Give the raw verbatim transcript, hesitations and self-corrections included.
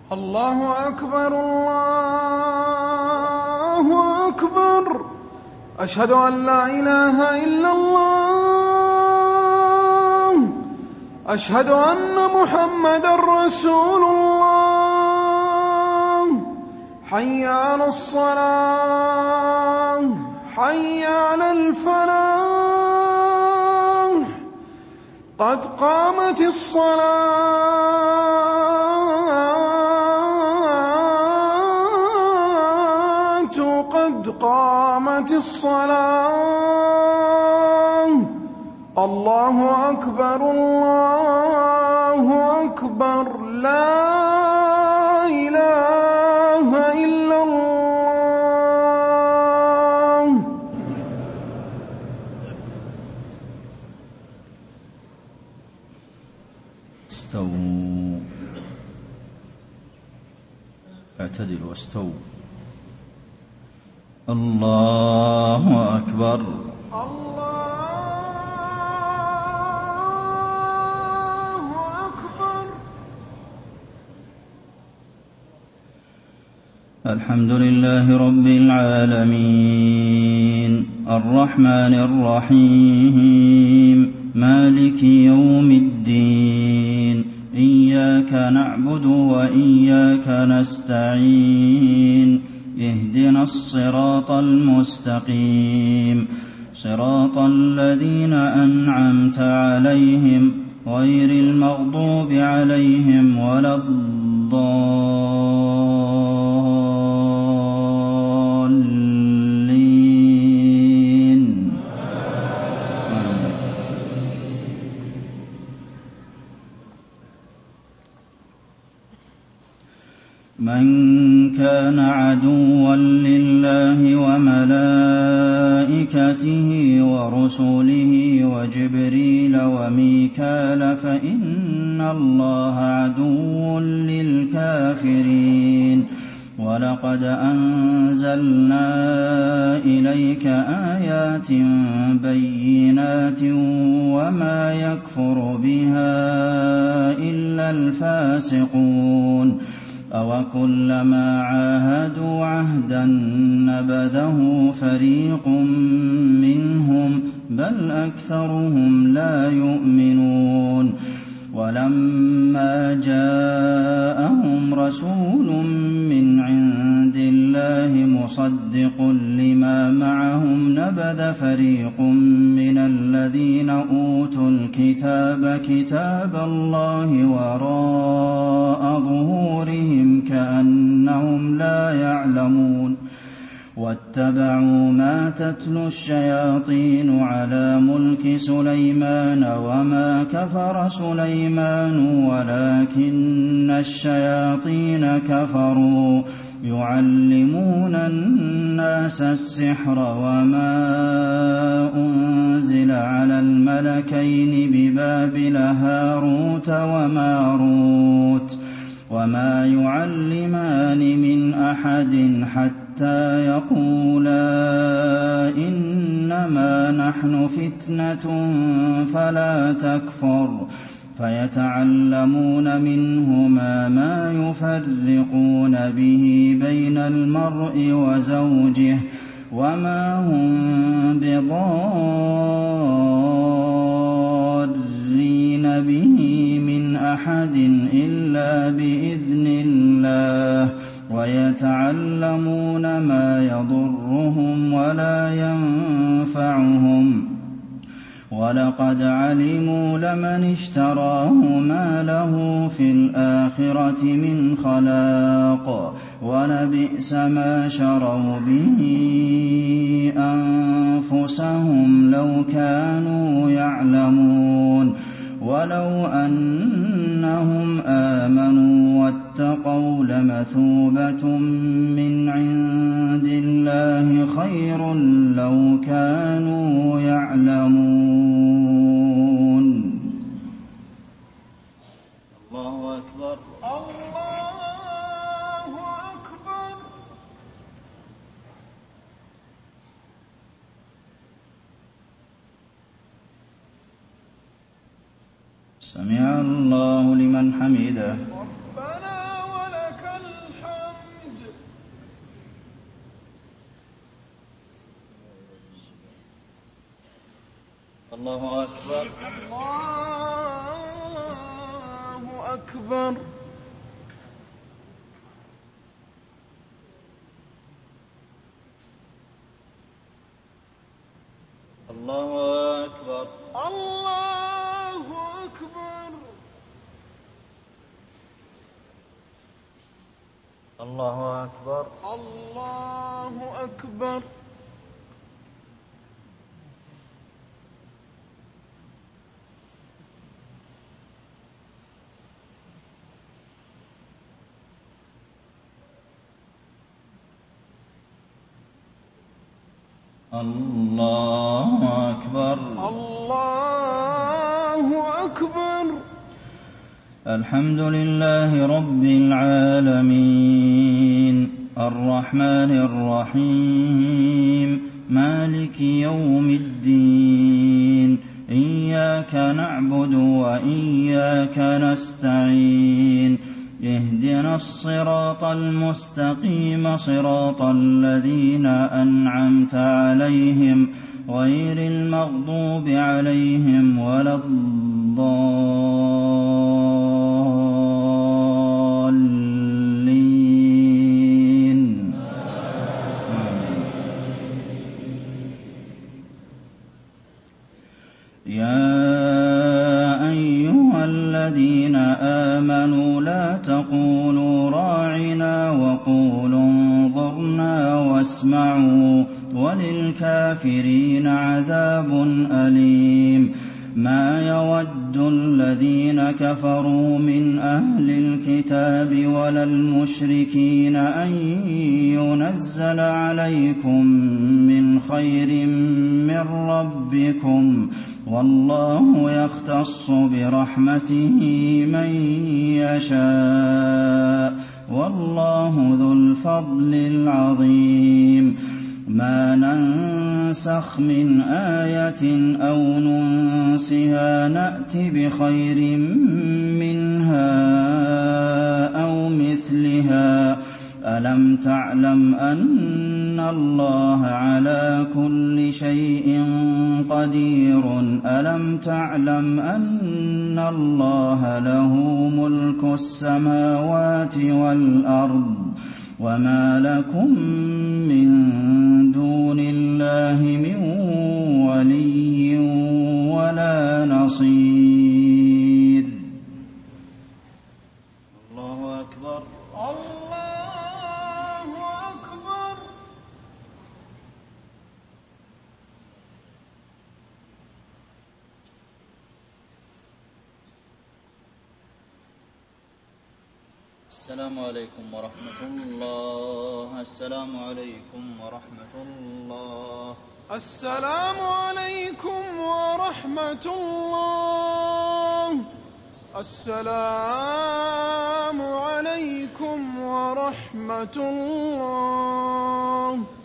الله أكبر الله أكبر. أشهد أن لا إله إلا الله. أشهد أن محمدًا رسول الله. حي على الصلاة حي على الفلاح. قد قامت الصلاة قد قامت الصلاة. الله أكبر الله أكبر. لا إله إلا الله. استووا اعتدلوا واستووا. الله أكبر الله أكبر. الحمد لله رب العالمين الرحمن الرحيم مالك يوم الدين. إياك نعبد وإياك نستعين. اهدنا الصراط المستقيم صراط الذين أنعمت عليهم غير المغضوب عليهم ولا الضالين. من كان عدوا لله وملائكته ورسله وجبريل وميكال فإن الله عدو للكافرين. ولقد أنزلنا إليك آيات بينات وما يكفر بها إلا الفاسقون. أوكلما عاهدوا عهدا نبذه فريق منهم بل أكثرهم لا يؤمنون. ولما جاءهم رسول من عند الله مصدق لما معهم نبذ فريق من الذين أوتوا الكتاب كتاب الله وراء ظهورهم كأنهم لا يعلمون. واتبعوا ما تتلو الشياطين على ملك سليمان وما كفر سليمان ولكن الشياطين كفروا يعلمون الناس السحر وما أنزل على الملكين ببابل هاروت وماروت وما يعلمان من أحد حتى يقولا إنما نحن فتنة فلا تكفر. فيتعلمون منهما ما يفرقون به بين المرء وزوجه وما هم بضارين به من أحد إلا بإذن الله. ويتعلمون ما يضرهم ولا ينفعهم. ولقد علموا لمن اشتراه ما له في الآخرة من خلاق ولبئس ما شروا به أنفسهم لو كانوا يعلمون. ولو أنهم آمنوا واتقوا لمثوبة من عند الله خير لو كانوا يعلمون. الله أكبر الله أكبر. سمع الله لمن حمده. ربنا ولك الله أكبر. الله أكبر. الله أكبر. الله أكبر. الله أكبر. الله أكبر. الله أكبر. الله أكبر. الحمد لله رب العالمين الرحمن الرحيم مالك يوم الدين إياك نعبد وإياك نستعين اهدنا الصراط المستقيم صراط الذين أنعمت عليهم غير المغضوب عليهم ولا الضالين. يا أيها الذين آمنوا لا تقولوا راعنا وقولوا انظرنا واسمعوا وللكافرين عذاب أليم. ما يود الذين كفروا من أهل الكتاب ولا المشركين أن ينزل عليكم من خير من ربكم والله يختص برحمته من يشاء والله ذو الفضل العظيم. ما ننسخ من آية أو ننسها نأت بخير منها أو مثلها. ألم تعلم أن الله على كل شيء قدير؟ ألم تعلم أن الله له ملك السماوات والأرض وما لكم من دون الله من ولي ولا نصير. الله أكبر. الله أكبر. السلام عليكم ورحمة الله. السلام عليكم ورحمة الله. السلام عليكم ورحمة الله. السلام عليكم ورحمة الله.